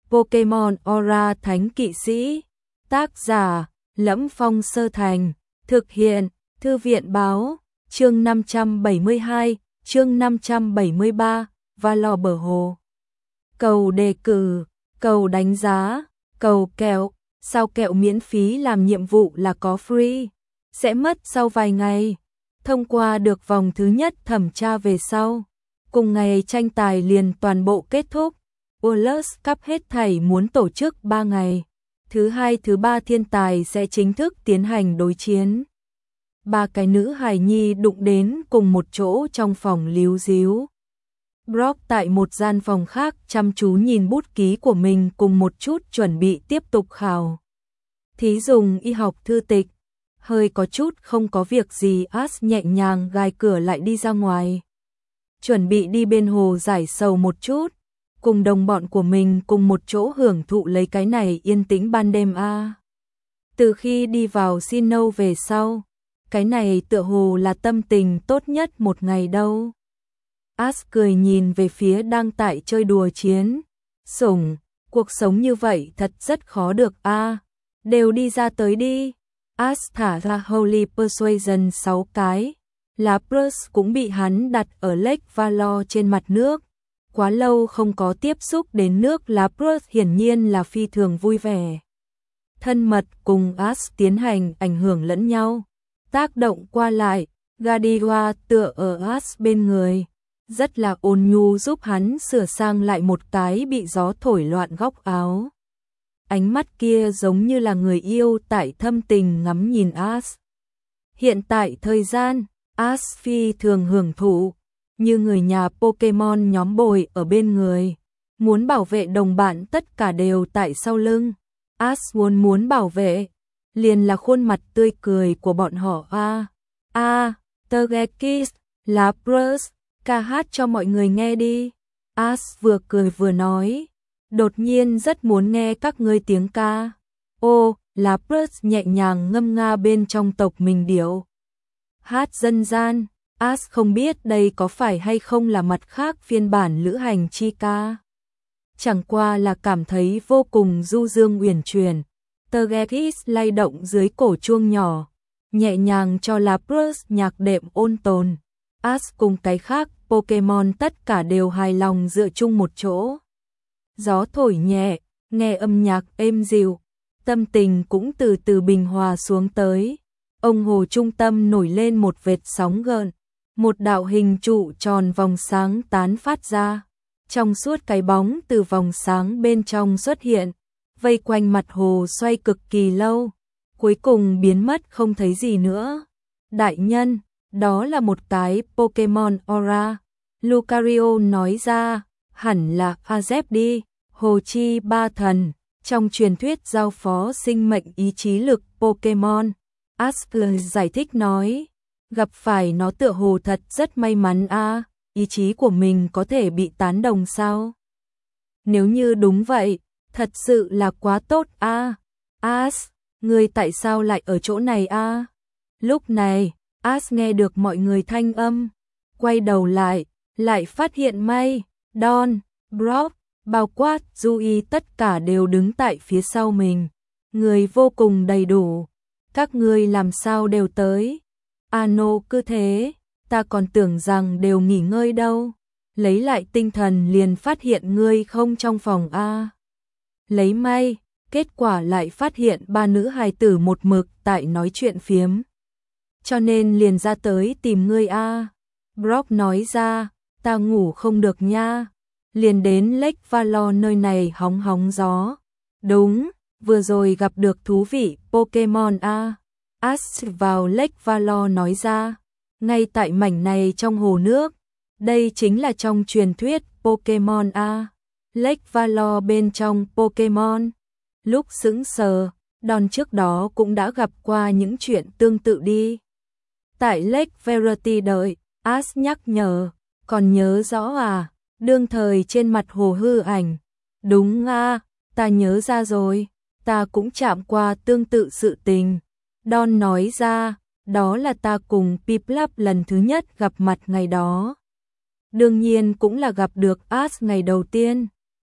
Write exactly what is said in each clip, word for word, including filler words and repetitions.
Pokemon Aura Thánh Kỵ Sĩ. Tác giả: Lẫm Phong Sơ Thành. Thực hiện: Thư viện báo. Chương năm trăm bảy mươi hai, chương năm trăm bảy mươi ba, Valor Bờ Hồ. Cầu đề cử, cầu đánh giá, cầu kẹo. Sao kẹo miễn phí làm nhiệm vụ là có free, sẽ mất sau vài ngày. Thông qua được vòng thứ nhất thẩm tra về sau, cùng ngày tranh tài liền toàn bộ kết thúc. World Cup hết thảy muốn tổ chức ba ngày. Thứ hai thứ ba thiên tài sẽ chính thức tiến hành đối chiến. Ba cái nữ hài nhi đụng đến cùng một chỗ trong phòng líu díu. Brock tại một gian phòng khác chăm chú nhìn bút ký của mình cùng một chút chuẩn bị tiếp tục khảo thí dùng y học thư tịch. Hơi có chút không có việc gì, Ash nhẹ nhàng gài cửa lại đi ra ngoài. Chuẩn bị đi bên hồ giải sầu một chút, cùng đồng bọn của mình cùng một chỗ hưởng thụ lấy cái này yên tĩnh ban đêm a. À. Từ khi đi vào Sinnoh về sau, cái này tựa hồ là tâm tình tốt nhất một ngày đâu. Ash cười nhìn về phía đang tại chơi đùa chiến sủng, cuộc sống như vậy thật rất khó được a. À. Đều đi ra tới đi. Ash thả ra Holy Persuasion sáu cái. Lapras cũng bị hắn đặt ở Lake Valor trên mặt nước. Quá lâu không có tiếp xúc đến nước, Lapras hiển nhiên là phi thường vui vẻ. Thân mật cùng Ash tiến hành ảnh hưởng lẫn nhau. Tác động qua lại, Gadiwa tựa ở Ash bên người. Rất là ôn nhu giúp hắn sửa sang lại một cái bị gió thổi loạn góc áo. Ánh mắt kia giống như là người yêu tại thâm tình ngắm nhìn Ash. Hiện tại thời gian, Ash phi thường hưởng thụ, như người nhà Pokemon nhóm bồi ở bên người. Muốn bảo vệ đồng bạn tất cả đều tại sau lưng. Ash muốn muốn bảo vệ, liền là khuôn mặt tươi cười của bọn họ a. A, Togekiss, Lapras, ca hát cho mọi người nghe đi. Ash vừa cười vừa nói. Đột nhiên rất muốn nghe các ngươi tiếng ca. Ô, Lapras nhẹ nhàng ngâm nga bên trong tộc mình điệu. Hát dân gian, Ash không biết đây có phải hay không là mặt khác phiên bản lữ hành chi ca. Chẳng qua là cảm thấy vô cùng du dương uyển chuyển. Togekiss lay động dưới cổ chuông nhỏ, nhẹ nhàng cho Lapras nhạc đệm ôn tồn. Ash cùng cái khác Pokemon tất cả đều hài lòng dựa chung một chỗ. Gió thổi nhẹ, nghe âm nhạc êm dịu, tâm tình cũng từ từ bình hòa xuống tới. Ông hồ trung tâm nổi lên một vệt sóng gợn, một đạo hình trụ tròn vòng sáng tán phát ra. Trong suốt cái bóng từ vòng sáng bên trong xuất hiện, vây quanh mặt hồ xoay cực kỳ lâu, cuối cùng biến mất không thấy gì nữa. Đại nhân, đó là một cái Pokemon Aura. Lucario nói ra, hẳn là Azep đi, Hồ Chi Ba Thần, trong truyền thuyết giao phó sinh mệnh ý chí lực Pokemon. Ash giải thích nói, gặp phải nó tựa hồ thật rất may mắn a, à, ý chí của mình có thể bị tán đồng sao? Nếu như đúng vậy, thật sự là quá tốt a. À. Ash, ngươi tại sao lại ở chỗ này a? À? Lúc này, Ash nghe được mọi người thanh âm, quay đầu lại, lại phát hiện May, Don, Brock, bao quát Yui tất cả đều đứng tại phía sau mình. Người vô cùng đầy đủ. Các ngươi làm sao đều tới? Ano cứ thế, ta còn tưởng rằng đều nghỉ ngơi đâu. Lấy lại tinh thần liền phát hiện ngươi không trong phòng a. Lấy may, kết quả lại phát hiện ba nữ hài tử một mực tại nói chuyện phiếm. Cho nên liền ra tới tìm ngươi a. Brock nói ra, ta ngủ không được nha. Liền đến Lake Valor nơi này hóng hóng gió. Đúng, vừa rồi gặp được thú vị Pokemon a. Ash vào Lake Valor nói ra, ngay tại mảnh này trong hồ nước. Đây chính là trong truyền thuyết Pokemon a. Lake Valor bên trong Pokemon. Lúc sững sờ, Don trước đó cũng đã gặp qua những chuyện tương tự đi. Tại Lake Verity đợi, Ash nhắc nhở, còn nhớ rõ à? Đương thời trên mặt hồ hư ảnh. Đúng a, ta nhớ ra rồi, ta cũng chạm qua tương tự sự tình. Don nói ra, đó là ta cùng Piplup lần thứ nhất gặp mặt ngày đó. Đương nhiên cũng là gặp được Ash ngày đầu tiên.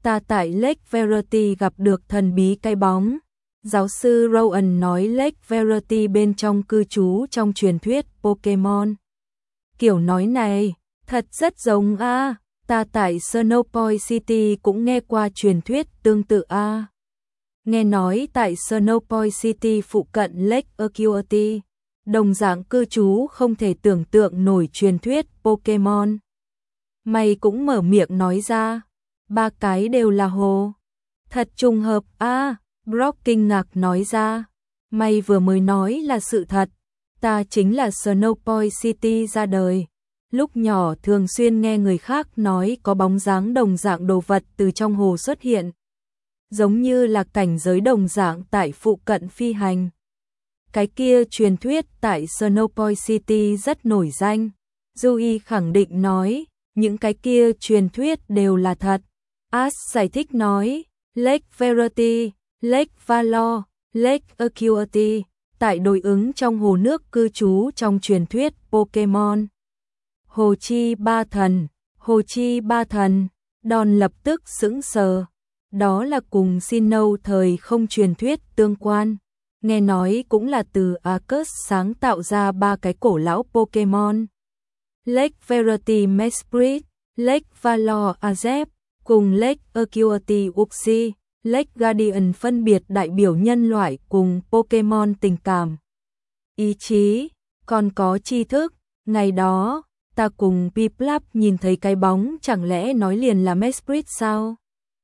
ta tại Lake Verity gặp được thần bí cái bóng. Giáo sư Rowan nói Lake Verity bên trong cư trú trong truyền thuyết Pokemon. Kiểu nói này, thật rất giống a. Ta tại Snowpoint City cũng nghe qua truyền thuyết tương tự a. Nghe nói tại Snowpoint City phụ cận Lake Acuity, đồng dạng cư trú không thể tưởng tượng nổi truyền thuyết Pokemon. Mày cũng mở miệng nói ra, ba cái đều là hồ. Thật trùng hợp a. Brock kinh ngạc nói ra, mày vừa mới nói là sự thật, ta chính là Snowpoint City ra đời. Lúc nhỏ thường xuyên nghe người khác nói có bóng dáng đồng dạng đồ vật từ trong hồ xuất hiện. Giống như là cảnh giới đồng dạng tại phụ cận phi hành. Cái kia truyền thuyết tại Snowpoint City rất nổi danh. Joey khẳng định nói, những cái kia truyền thuyết đều là thật. Ash giải thích nói, Lake Verity, Lake Valor, Lake Acuity, tại đối ứng trong hồ nước cư trú trong truyền thuyết Pokemon. Hồ Chi Ba Thần, Hồ Chi Ba Thần, Đòn lập tức sững sờ. Đó là cùng Sinnoh thời không truyền thuyết tương quan. Nghe nói cũng là từ Arceus sáng tạo ra ba cái cổ lão Pokemon. Lake Verity Mesprit, Lake Valor Azep, cùng Lake Acuity Uxie, Lake Guardian phân biệt đại biểu nhân loại cùng Pokemon tình cảm, ý chí, còn có tri thức. Ngày đó, ta cùng Piplup nhìn thấy cái bóng, chẳng lẽ nói liền là Mesprit sao?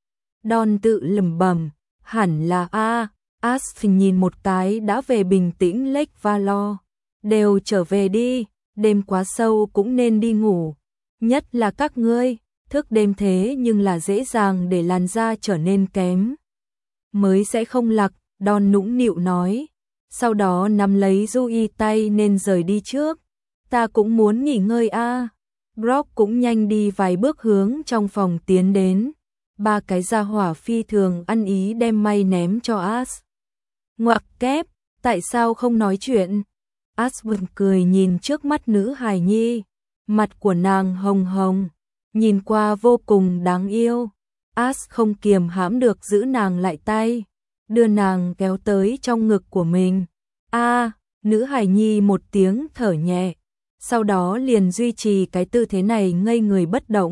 Don tự lẩm bẩm, hẳn là a. Ash nhìn một cái đã về bình tĩnh Lake Valor. Đều trở về đi, đêm quá sâu cũng nên đi ngủ. Nhất là các ngươi, thức đêm thế nhưng là dễ dàng để làn da trở nên kém. Mới sẽ không lặc, Don nũng nịu nói. Sau đó nắm lấy Joey tay nên rời đi trước. Ta cũng muốn nghỉ ngơi a. Brock cũng nhanh đi vài bước hướng trong phòng tiến đến. Ba cái gia hỏa phi thường ăn ý đem may ném cho Ash. Ngoặc kép, tại sao không nói chuyện? Ash buồn cười nhìn trước mắt nữ hài nhi. Mặt của nàng hồng hồng, nhìn qua vô cùng đáng yêu. Ash không kiềm hãm được giữ nàng lại tay, đưa nàng kéo tới trong ngực của mình. A, à, nữ hài nhi một tiếng thở nhẹ, sau đó liền duy trì cái tư thế này ngây người bất động.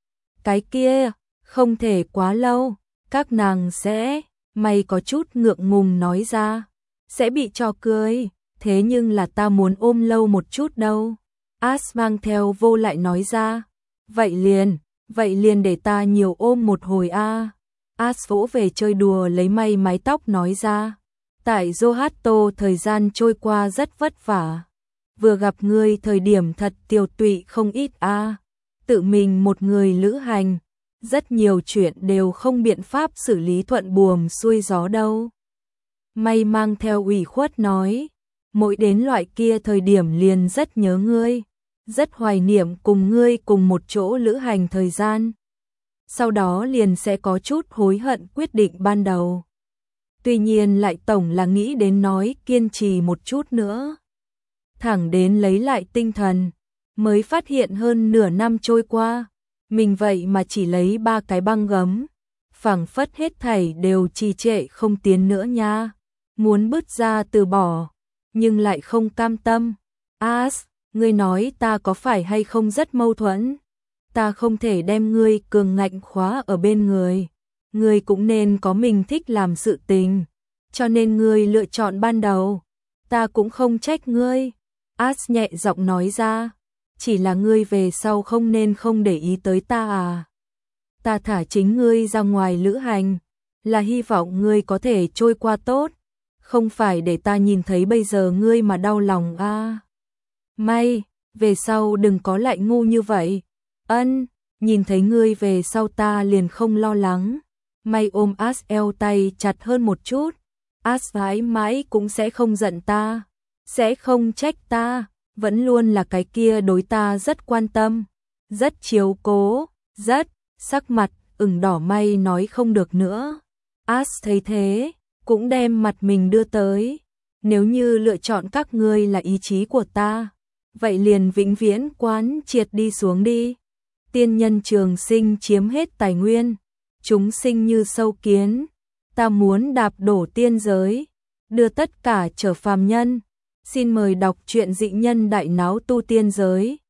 Cái kia, không thể quá lâu, các nàng sẽ, mày có chút ngượng ngùng nói ra, sẽ bị trò cười, thế nhưng là ta muốn ôm lâu một chút đâu. Ash mang theo vô lại nói ra, vậy liền, vậy liền để ta nhiều ôm một hồi a. À. Ash vỗ về chơi đùa lấy may mái tóc nói ra, tại Johto thời gian trôi qua rất vất vả, vừa gặp ngươi thời điểm thật tiều tụy không ít a. À. Tự mình một người lữ hành, rất nhiều chuyện đều không biện pháp xử lý thuận buồm xuôi gió đâu. May mang theo ủy khuất nói, mỗi đến loại kia thời điểm liền rất nhớ ngươi, rất hoài niệm cùng ngươi cùng một chỗ lữ hành thời gian. Sau đó liền sẽ có chút hối hận quyết định ban đầu. Tuy nhiên lại tổng là nghĩ đến nói kiên trì một chút nữa. Thẳng đến lấy lại tinh thần, mới phát hiện hơn nửa năm trôi qua, mình vậy mà chỉ lấy ba cái băng gấm, phảng phất hết thảy đều trì trệ không tiến nữa nha. Muốn bứt ra từ bỏ, nhưng lại không cam tâm. Ash, ngươi nói ta có phải hay không rất mâu thuẫn? Ta không thể đem ngươi cường ngạnh khóa ở bên người. Ngươi cũng nên có mình thích làm sự tình. Cho nên ngươi lựa chọn ban đầu. Ta cũng không trách ngươi. Ash nhẹ giọng nói ra. Chỉ là ngươi về sau không nên không để ý tới ta à. Ta thả chính ngươi ra ngoài lữ hành, là hy vọng ngươi có thể trôi qua tốt. Không phải để ta nhìn thấy bây giờ ngươi mà đau lòng a. À. May, về sau đừng có lại ngu như vậy. Ân, nhìn thấy ngươi về sau ta liền không lo lắng. May ôm Ash eo tay chặt hơn một chút. Ash mãi mãi cũng sẽ không giận ta, sẽ không trách ta, vẫn luôn là cái kia đối ta rất quan tâm, rất chiếu cố, rất, sắc mặt ửng đỏ. May nói không được nữa. Ash thấy thế, cũng đem mặt mình đưa tới. Nếu như lựa chọn các ngươi là ý chí của ta, vậy liền vĩnh viễn quán triệt đi xuống đi. Tiên nhân trường sinh chiếm hết tài nguyên, chúng sinh như sâu kiến, ta muốn đạp đổ tiên giới, đưa tất cả trở phàm nhân. Xin mời đọc truyện Dị Nhân Đại Náo Tu Tiên Giới.